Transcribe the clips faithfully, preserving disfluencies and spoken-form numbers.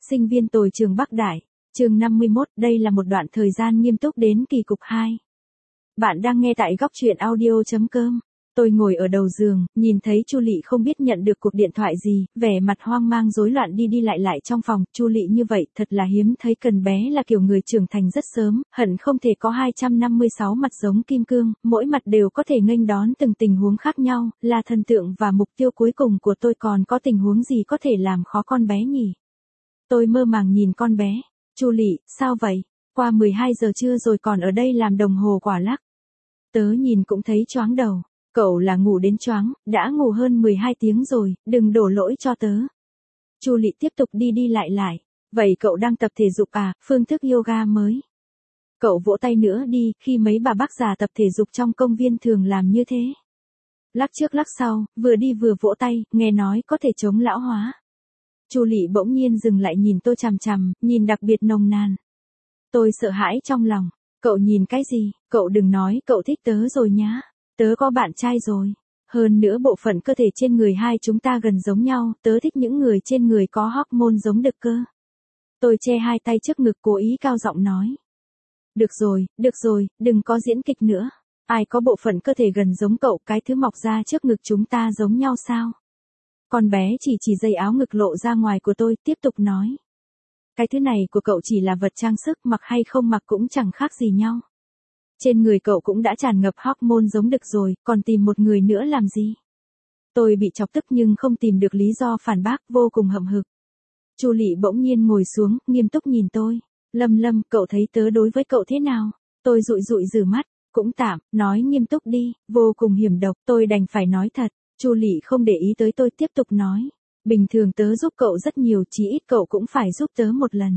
Sinh viên tồi trường Bắc Đại, chương năm mươi mốt, đây là một đoạn thời gian nghiêm túc đến kỳ cục hai. Bạn đang nghe tại góc truyện audio chấm com. Tôi ngồi ở đầu giường, nhìn thấy Chu Lị không biết nhận được cuộc điện thoại gì, vẻ mặt hoang mang rối loạn đi đi lại lại trong phòng. Chu Lị như vậy thật là hiếm thấy, cần bé là kiểu người trưởng thành rất sớm, hận không thể có hai trăm năm mươi sáu mặt giống kim cương, mỗi mặt đều có thể nghênh đón từng tình huống khác nhau, là thần tượng và mục tiêu cuối cùng của tôi. Còn có tình huống gì có thể làm khó con bé nhỉ? Tôi mơ màng nhìn con bé. Chu Lị, sao vậy? Qua mười hai giờ trưa rồi còn ở đây làm đồng hồ quả lắc. Tớ nhìn cũng thấy choáng đầu. Cậu là ngủ đến choáng, đã ngủ hơn mười hai tiếng rồi, đừng đổ lỗi cho tớ. Chu Lị tiếp tục đi đi lại lại. Vậy cậu đang tập thể dục à, phương thức yoga mới. Cậu vỗ tay nữa đi, khi mấy bà bác già tập thể dục trong công viên thường làm như thế. Lắc trước lắc sau, vừa đi vừa vỗ tay, nghe nói có thể chống lão hóa. Chu Lị bỗng nhiên dừng lại nhìn tôi chằm chằm, nhìn đặc biệt nồng nàn. Tôi sợ hãi trong lòng. Cậu nhìn cái gì? Cậu đừng nói cậu thích tớ rồi nhá. Tớ có bạn trai rồi. Hơn nữa bộ phận cơ thể trên người hai chúng ta gần giống nhau, tớ thích những người trên người có hormone giống đực cơ. Tôi che hai tay trước ngực cố ý cao giọng nói. Được rồi, được rồi, đừng có diễn kịch nữa. Ai có bộ phận cơ thể gần giống cậu, cái thứ mọc ra trước ngực chúng ta giống nhau sao? Con bé chỉ chỉ dây áo ngực lộ ra ngoài của tôi, tiếp tục nói. Cái thứ này của cậu chỉ là vật trang sức, mặc hay không mặc cũng chẳng khác gì nhau. Trên người cậu cũng đã tràn ngập hormone giống đực rồi, còn tìm một người nữa làm gì? Tôi bị chọc tức nhưng không tìm được lý do phản bác, vô cùng hậm hực. Chu Lị bỗng nhiên ngồi xuống, nghiêm túc nhìn tôi. Lâm Lâm, cậu thấy tớ đối với cậu thế nào? Tôi dụi dụi rử mắt, cũng tạm, nói nghiêm túc đi, vô cùng hiểm độc, tôi đành phải nói thật. Chu Lị không để ý tới tôi, tiếp tục nói. Bình thường tớ giúp cậu rất nhiều, chí ít cậu cũng phải giúp tớ một lần.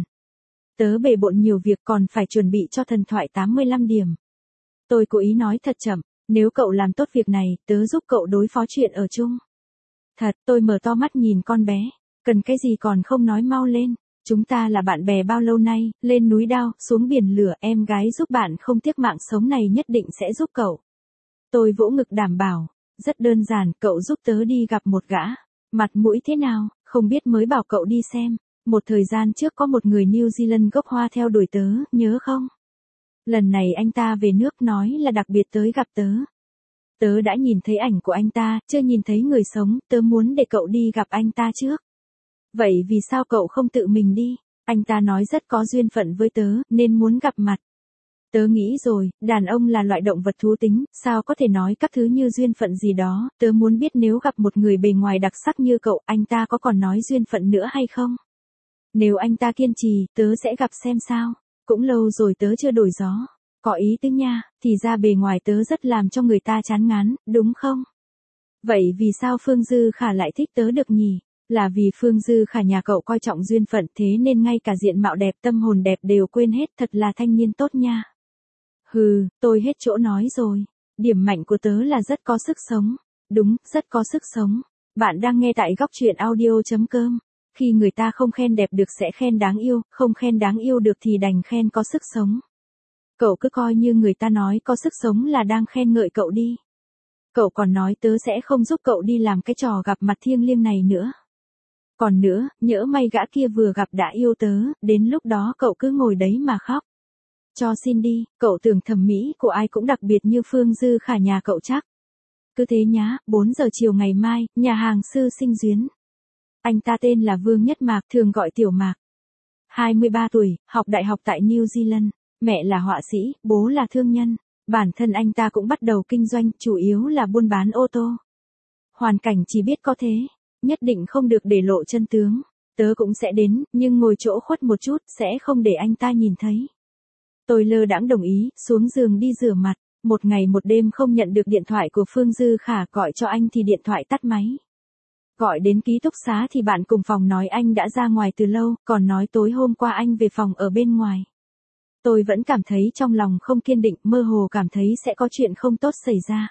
Tớ bề bộn nhiều việc, còn phải chuẩn bị cho thần thoại tám mươi lăm điểm. Tôi cố ý nói thật chậm, nếu cậu làm tốt việc này, tớ giúp cậu đối phó chuyện ở chung. Thật, tôi mở to mắt nhìn con bé, cần cái gì còn không nói mau lên, chúng ta là bạn bè bao lâu nay, lên núi đao, xuống biển lửa, em gái giúp bạn không tiếc mạng sống này nhất định sẽ giúp cậu. Tôi vỗ ngực đảm bảo, rất đơn giản, cậu giúp tớ đi gặp một gã, mặt mũi thế nào, không biết mới bảo cậu đi xem, một thời gian trước có một người New Zealand gốc Hoa theo đuổi tớ, nhớ không? Lần này anh ta về nước nói là đặc biệt tới gặp tớ. Tớ đã nhìn thấy ảnh của anh ta, chưa nhìn thấy người sống, tớ muốn để cậu đi gặp anh ta trước. Vậy vì sao cậu không tự mình đi? Anh ta nói rất có duyên phận với tớ, nên muốn gặp mặt. Tớ nghĩ rồi, đàn ông là loại động vật thú tính, sao có thể nói các thứ như duyên phận gì đó, tớ muốn biết nếu gặp một người bề ngoài đặc sắc như cậu, anh ta có còn nói duyên phận nữa hay không? Nếu anh ta kiên trì, tớ sẽ gặp xem sao. Cũng lâu rồi tớ chưa đổi gió. Có ý tứ nha, thì ra bề ngoài tớ rất làm cho người ta chán ngán, đúng không? Vậy vì sao Phương Dư Khả lại thích tớ được nhỉ? Là vì Phương Dư Khả nhà cậu coi trọng duyên phận, thế nên ngay cả diện mạo đẹp, tâm hồn đẹp đều quên hết, thật là thanh niên tốt nha. Hừ, tôi hết chỗ nói rồi. Điểm mạnh của tớ là rất có sức sống. Đúng, rất có sức sống. Bạn đang nghe tại góc truyện audio chấm com. Khi người ta không khen đẹp được sẽ khen đáng yêu, không khen đáng yêu được thì đành khen có sức sống. Cậu cứ coi như người ta nói có sức sống là đang khen ngợi cậu đi. Cậu còn nói tớ sẽ không giúp cậu đi làm cái trò gặp mặt thiêng liêng này nữa. Còn nữa, nhỡ may gã kia vừa gặp đã yêu tớ, đến lúc đó cậu cứ ngồi đấy mà khóc. Cho xin đi, cậu tưởng thẩm mỹ của ai cũng đặc biệt như Phương Dư Khả nhà cậu chắc. Cứ thế nhá, bốn giờ chiều ngày mai, nhà hàng Sư Sinh Duyến. Anh ta tên là Vương Nhất Mạc, thường gọi Tiểu Mạc. hai mươi ba tuổi, học đại học tại New Zealand, mẹ là họa sĩ, bố là thương nhân. Bản thân anh ta cũng bắt đầu kinh doanh, chủ yếu là buôn bán ô tô. Hoàn cảnh chỉ biết có thế, nhất định không được để lộ chân tướng. Tớ cũng sẽ đến, nhưng ngồi chỗ khuất một chút, sẽ không để anh ta nhìn thấy. Tôi lơ đãng đồng ý, xuống giường đi rửa mặt. Một ngày một đêm không nhận được điện thoại của Phương Dư Khả, gọi cho anh thì điện thoại tắt máy. Gọi đến ký túc xá thì bạn cùng phòng nói anh đã ra ngoài từ lâu, còn nói tối hôm qua anh về phòng ở bên ngoài. Tôi vẫn cảm thấy trong lòng không kiên định, mơ hồ cảm thấy sẽ có chuyện không tốt xảy ra.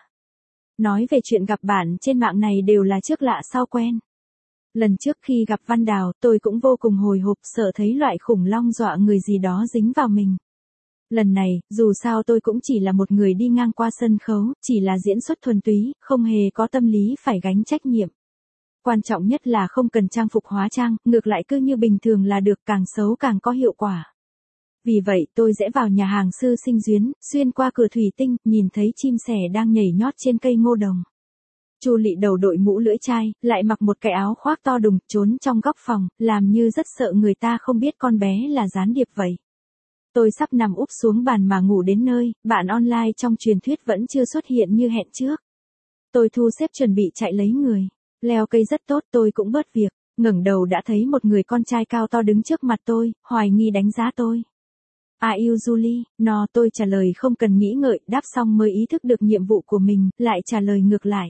Nói về chuyện gặp bạn trên mạng này đều là trước lạ sau quen. Lần trước khi gặp Văn Đào, tôi cũng vô cùng hồi hộp, sợ thấy loại khủng long dọa người gì đó dính vào mình. Lần này, dù sao tôi cũng chỉ là một người đi ngang qua sân khấu, chỉ là diễn xuất thuần túy, không hề có tâm lý phải gánh trách nhiệm. Quan trọng nhất là không cần trang phục hóa trang, ngược lại cứ như bình thường là được, càng xấu càng có hiệu quả. Vì vậy tôi rẽ vào nhà hàng Sư Sinh Duyến, xuyên qua cửa thủy tinh, nhìn thấy chim sẻ đang nhảy nhót trên cây ngô đồng. Chu Lị đầu đội mũ lưỡi chai, lại mặc một cái áo khoác to đùng, trốn trong góc phòng, làm như rất sợ người ta không biết con bé là gián điệp vậy. Tôi sắp nằm úp xuống bàn mà ngủ đến nơi, bạn online trong truyền thuyết vẫn chưa xuất hiện như hẹn trước. Tôi thu xếp chuẩn bị chạy lấy người. Leo cây rất tốt, tôi cũng bớt việc, ngẩng đầu đã thấy một người con trai cao to đứng trước mặt tôi, hoài nghi đánh giá tôi. Are you Julie? No, tôi trả lời không cần nghĩ ngợi, đáp xong mới ý thức được nhiệm vụ của mình, lại trả lời ngược lại.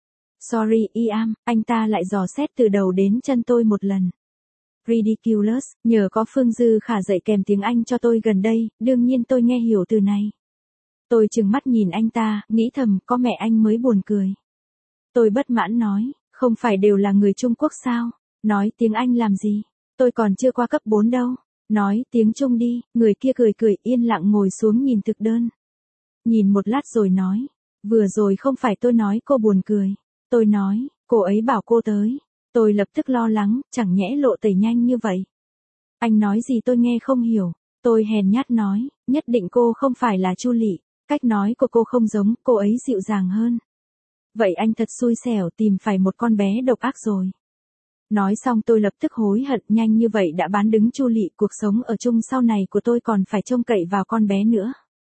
Sorry, I am, anh ta lại dò xét từ đầu đến chân tôi một lần. Ridiculous, nhờ có Phương Dư Khả dạy kèm tiếng Anh cho tôi gần đây, đương nhiên tôi nghe hiểu từ này. Tôi trừng mắt nhìn anh ta, nghĩ thầm, có mẹ anh mới buồn cười. Tôi bất mãn nói, không phải đều là người Trung Quốc sao? Nói tiếng Anh làm gì? Tôi còn chưa qua cấp bốn đâu. Nói tiếng Trung đi, người kia cười cười yên lặng ngồi xuống nhìn thực đơn. Nhìn một lát rồi nói, vừa rồi không phải tôi nói cô buồn cười. Tôi nói, cô ấy bảo cô tới. Tôi lập tức lo lắng, chẳng nhẽ lộ tẩy nhanh như vậy. Anh nói gì tôi nghe không hiểu. Tôi hèn nhát nói, nhất định cô không phải là Chu Lị. Cách nói của cô không giống, cô ấy dịu dàng hơn. Vậy anh thật xui xẻo tìm phải một con bé độc ác rồi. Nói xong tôi lập tức hối hận, nhanh như vậy đã bán đứng Chu Lị, cuộc sống ở chung sau này của tôi còn phải trông cậy vào con bé nữa.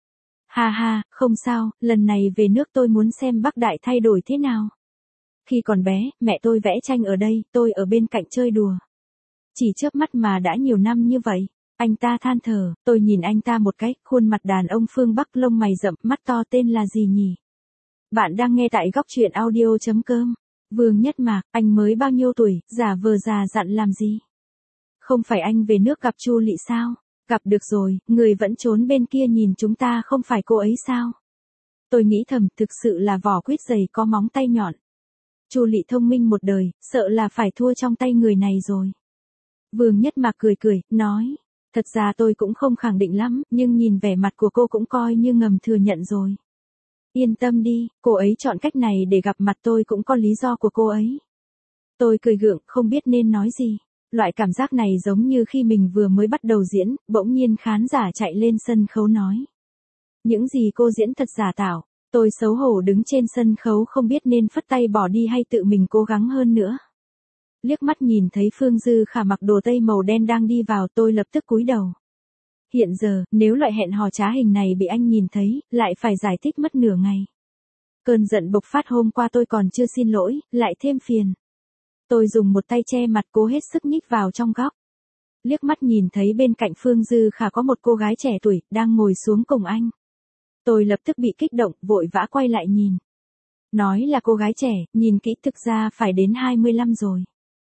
Ha ha, không sao, lần này về nước tôi muốn xem Bắc Đại thay đổi thế nào. Khi còn bé, mẹ tôi vẽ tranh ở đây, tôi ở bên cạnh chơi đùa. Chỉ chớp mắt mà đã nhiều năm như vậy. Anh ta than thở, tôi nhìn anh ta một cái, khuôn mặt đàn ông phương Bắc, lông mày rậm, mắt to, tên là gì nhỉ? Bạn đang nghe tại góc truyện audio chấm com. Vương Nhất Mạc, anh mới bao nhiêu tuổi, giả vờ già dặn làm gì? Không phải anh về nước gặp Chu Lị sao? Gặp được rồi, người vẫn trốn bên kia nhìn chúng ta, không phải cô ấy sao? Tôi nghĩ thầm, thực sự là vỏ quýt dày có móng tay nhọn. Chu Lị thông minh một đời, sợ là phải thua trong tay người này rồi. Vương Nhất Mạc cười cười, nói, thật ra tôi cũng không khẳng định lắm, nhưng nhìn vẻ mặt của cô cũng coi như ngầm thừa nhận rồi. Yên tâm đi, cô ấy chọn cách này để gặp mặt tôi cũng có lý do của cô ấy. Tôi cười gượng, không biết nên nói gì. Loại cảm giác này giống như khi mình vừa mới bắt đầu diễn, bỗng nhiên khán giả chạy lên sân khấu nói. Những gì cô diễn thật giả tạo. Tôi xấu hổ đứng trên sân khấu không biết nên phất tay bỏ đi hay tự mình cố gắng hơn nữa. Liếc mắt nhìn thấy Phương Dư Khả mặc đồ tây màu đen đang đi vào, tôi lập tức cúi đầu. Hiện giờ, nếu loại hẹn hò trá hình này bị anh nhìn thấy, lại phải giải thích mất nửa ngày. Cơn giận bộc phát hôm qua tôi còn chưa xin lỗi, lại thêm phiền. Tôi dùng một tay che mặt cố hết sức nhích vào trong góc. Liếc mắt nhìn thấy bên cạnh Phương Dư Khả có một cô gái trẻ tuổi, đang ngồi xuống cùng anh. Tôi lập tức bị kích động, vội vã quay lại nhìn. Nói là cô gái trẻ, nhìn kỹ thực ra phải đến hai mươi lăm rồi.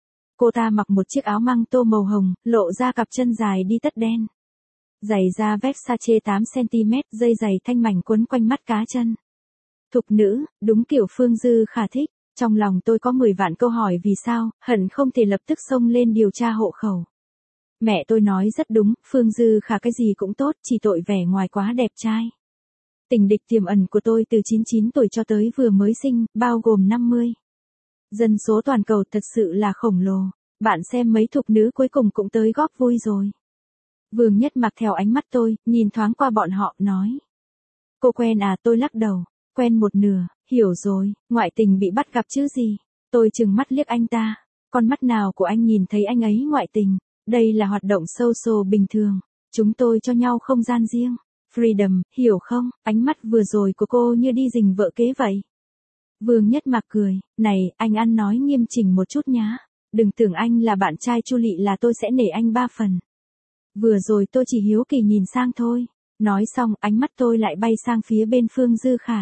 Cô ta mặc một chiếc áo măng tô màu hồng, lộ ra cặp chân dài đi tất đen. Giày da Versace tám xăng ti mét, dây giày thanh mảnh quấn quanh mắt cá chân. Thục nữ, đúng kiểu Phương Dư Khả thích. Trong lòng tôi có mười vạn câu hỏi vì sao, hận không thể lập tức xông lên điều tra hộ khẩu. Mẹ tôi nói rất đúng, Phương Dư Khả cái gì cũng tốt, chỉ tội vẻ ngoài quá đẹp trai. Tình địch tiềm ẩn của tôi từ chín mươi chín tuổi cho tới vừa mới sinh, bao gồm năm mươi. Dân số toàn cầu thật sự là khổng lồ. Bạn xem mấy thục nữ cuối cùng cũng tới góp vui rồi. Vương Nhất Mạc theo ánh mắt tôi, nhìn thoáng qua bọn họ, nói. Cô quen à? Tôi lắc đầu. Quen một nửa, hiểu rồi, ngoại tình bị bắt gặp chứ gì. Tôi trừng mắt liếc anh ta. Con mắt nào của anh nhìn thấy anh ấy ngoại tình? Đây là hoạt động social bình thường. Chúng tôi cho nhau không gian riêng. Freedom, hiểu không? Ánh mắt vừa rồi của cô như đi rình vợ kế vậy. Vương Nhất Mạc cười, này, anh ăn nói nghiêm chỉnh một chút nhá. Đừng tưởng anh là bạn trai Chu Lị là tôi sẽ nể anh ba phần. Vừa rồi tôi chỉ hiếu kỳ nhìn sang thôi. Nói xong, ánh mắt tôi lại bay sang phía bên Phương Dư Khả.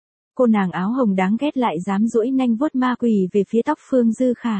Cô nàng áo hồng đáng ghét lại dám duỗi nanh vuốt ma quỷ về phía tóc Phương Dư Khả.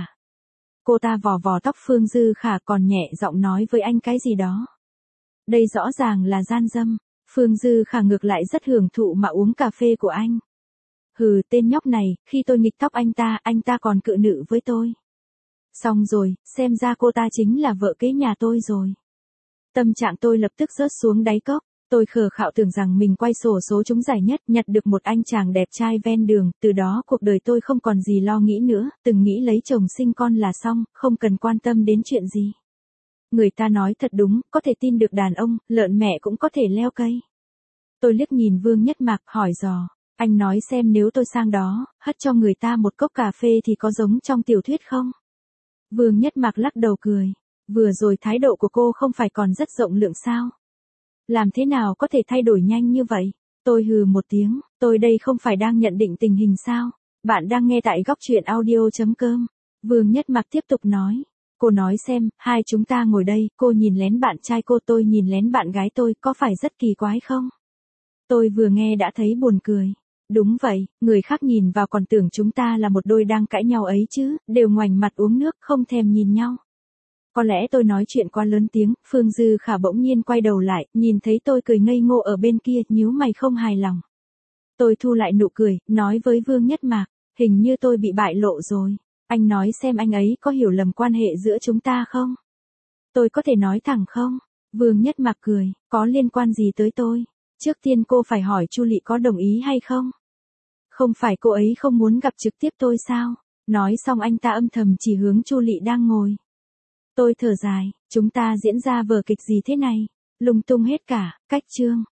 Cô ta vò vò tóc Phương Dư Khả còn nhẹ giọng nói với anh cái gì đó. Đây rõ ràng là gian dâm. Phương Dư Khả ngược lại rất hưởng thụ mà uống cà phê của anh. Hừ, tên nhóc này, khi tôi nghịch tóc anh ta, anh ta còn cự nữ với tôi. Xong rồi, xem ra cô ta chính là vợ kế nhà tôi rồi. Tâm trạng tôi lập tức rớt xuống đáy cốc. Tôi khờ khạo tưởng rằng mình quay sổ số trúng giải nhất, nhặt được một anh chàng đẹp trai ven đường, từ đó cuộc đời tôi không còn gì lo nghĩ nữa, từng nghĩ lấy chồng sinh con là xong, không cần quan tâm đến chuyện gì. Người ta nói thật đúng, có thể tin được đàn ông, lợn mẹ cũng có thể leo cây. Tôi liếc nhìn Vương Nhất Mạc, hỏi dò, anh nói xem nếu tôi sang đó, hất cho người ta một cốc cà phê thì có giống trong tiểu thuyết không? Vương Nhất Mạc lắc đầu cười, vừa rồi thái độ của cô không phải còn rất rộng lượng sao? Làm thế nào có thể thay đổi nhanh như vậy? Tôi hừ một tiếng, tôi đây không phải đang nhận định tình hình sao? Bạn đang nghe tại góc truyện audio.com. Vương Nhất Mạc tiếp tục nói. Cô nói xem, hai chúng ta ngồi đây, cô nhìn lén bạn trai cô, tôi nhìn lén bạn gái tôi, có phải rất kỳ quái không? Tôi vừa nghe đã thấy buồn cười. Đúng vậy, người khác nhìn vào còn tưởng chúng ta là một đôi đang cãi nhau ấy chứ, đều ngoảnh mặt uống nước, không thèm nhìn nhau. Có lẽ tôi nói chuyện quá lớn tiếng, Phương Dư Khả bỗng nhiên quay đầu lại, nhìn thấy tôi cười ngây ngô ở bên kia, nhíu mày không hài lòng. Tôi thu lại nụ cười, nói với Vương Nhất Mạc, hình như tôi bị bại lộ rồi. Anh nói xem anh ấy có hiểu lầm quan hệ giữa chúng ta không? Tôi có thể nói thẳng không? Vương Nhất Mạc cười, có liên quan gì tới tôi? Trước tiên cô phải hỏi Chu Lị có đồng ý hay không? Không phải cô ấy không muốn gặp trực tiếp tôi sao? Nói xong anh ta âm thầm chỉ hướng Chu Lị đang ngồi. Tôi thở dài, chúng ta diễn ra vở kịch gì thế này? Lung tung hết cả, cách chương.